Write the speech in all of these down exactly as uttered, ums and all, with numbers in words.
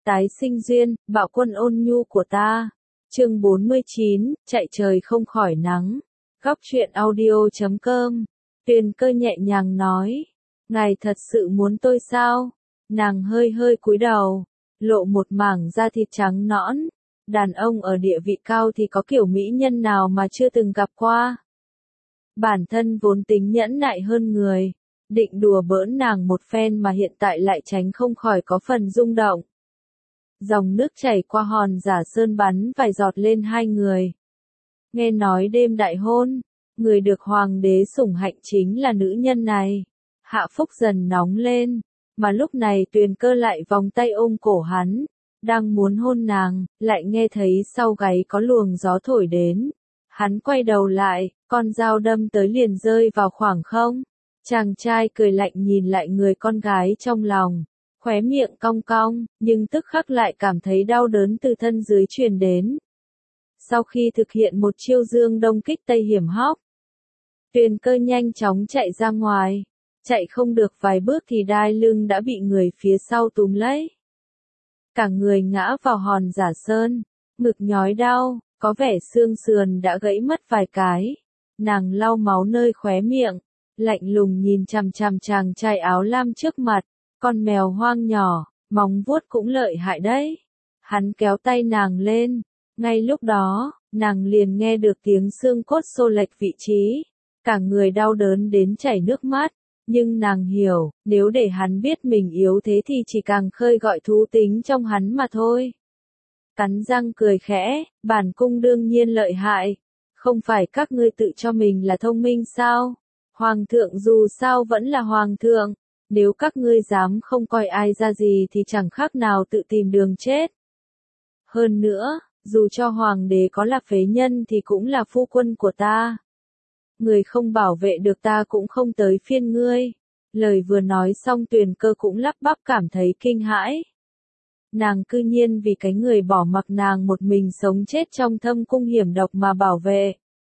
Tái sinh duyên, bạo quân ôn nhu của ta. Chương bốn mươi chín, chạy trời không khỏi nắng. Góc truyện audio chấm com. Tuyền Cơ nhẹ nhàng nói. Ngài thật sự muốn tôi sao? Nàng hơi hơi cúi đầu, lộ một mảng da thịt trắng nõn. Đàn ông ở địa vị cao thì có kiểu mỹ nhân nào mà chưa từng gặp qua. Bản thân vốn tính nhẫn nại hơn người, định đùa bỡn nàng một phen mà hiện tại lại tránh không khỏi có phần rung động. Dòng nước chảy qua hòn giả sơn bắn vài giọt lên hai người. Nghe nói đêm đại hôn, người được hoàng đế sủng hạnh chính là nữ nhân này. Hạ Phúc dần nóng lên, mà lúc này Tuyền Cơ lại vòng tay ôm cổ hắn, đang muốn hôn nàng, lại nghe thấy sau gáy có luồng gió thổi đến. Hắn quay đầu lại, con dao đâm tới liền rơi vào khoảng không. Chàng trai cười lạnh nhìn lại người con gái trong lòng, khóe miệng cong cong, nhưng tức khắc lại cảm thấy đau đớn từ thân dưới truyền đến. Sau khi thực hiện một chiêu dương đông kích tây hiểm hóc, Tuyền Cơ nhanh chóng chạy ra ngoài, chạy không được vài bước thì đai lưng đã bị người phía sau túm lấy. Cả người ngã vào hòn giả sơn, ngực nhói đau, có vẻ xương sườn đã gãy mất vài cái. Nàng lau máu nơi khóe miệng, lạnh lùng nhìn chằm chằm chàng trai áo lam trước mặt, con mèo hoang nhỏ, móng vuốt cũng lợi hại đấy. Hắn kéo tay nàng lên, ngay lúc đó, nàng liền nghe được tiếng xương cốt xô lệch vị trí, cả người đau đớn đến chảy nước mắt, nhưng nàng hiểu, nếu để hắn biết mình yếu thế thì chỉ càng khơi gọi thú tính trong hắn mà thôi. Cắn răng cười khẽ, bản cung đương nhiên lợi hại, không phải các ngươi tự cho mình là thông minh sao? Hoàng thượng dù sao vẫn là hoàng thượng, nếu các ngươi dám không coi ai ra gì thì chẳng khác nào tự tìm đường chết. Hơn nữa, dù cho hoàng đế có là phế nhân thì cũng là phu quân của ta. Người không bảo vệ được ta cũng không tới phiên ngươi. Lời vừa nói xong Tuyền Cơ cũng lắp bắp cảm thấy kinh hãi. Nàng cư nhiên vì cái người bỏ mặc nàng một mình sống chết trong thâm cung hiểm độc mà bảo vệ.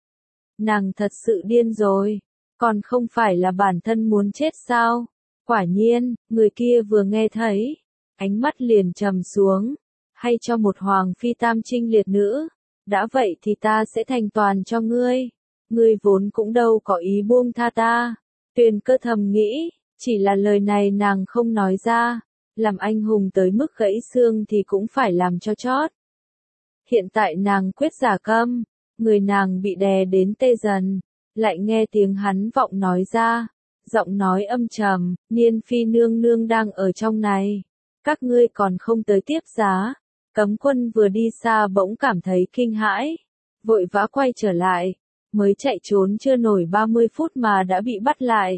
Nàng thật sự điên rồi, còn không phải là bản thân muốn chết sao? Quả nhiên, người kia vừa nghe thấy, ánh mắt liền trầm xuống, hay cho một hoàng phi tam trinh liệt nữ, đã vậy thì ta sẽ thành toàn cho ngươi, ngươi vốn cũng đâu có ý buông tha ta. Tuyền Cơ thầm nghĩ, chỉ là lời này nàng không nói ra, làm anh hùng tới mức gãy xương thì cũng phải làm cho chót. Hiện tại nàng quyết giả câm, người nàng bị đè đến tê dần, lại nghe tiếng hắn vọng nói ra, giọng nói âm trầm, Niên phi nương nương đang ở trong này, các ngươi còn không tới tiếp giá. Cấm quân vừa đi xa bỗng cảm thấy kinh hãi, vội vã quay trở lại, mới chạy trốn chưa nổi ba mươi phút mà đã bị bắt lại.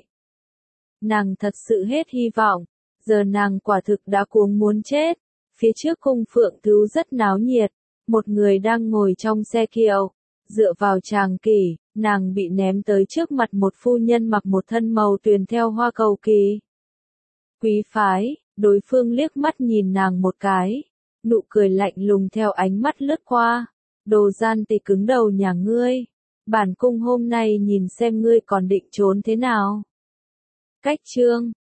Nàng thật sự hết hy vọng, giờ nàng quả thực đã cuống muốn chết. Phía trước cung Phượng Thứ rất náo nhiệt, một người đang ngồi trong xe kiệu, dựa vào tràng kỷ, nàng bị ném tới trước mặt một phu nhân mặc một thân màu tuyền theo hoa cầu kỳ. Quý phái, đối phương liếc mắt nhìn nàng một cái, nụ cười lạnh lùng theo ánh mắt lướt qua, đồ gian tỳ cứng đầu nhà ngươi, bản cung hôm nay nhìn xem ngươi còn định trốn thế nào. Cách chương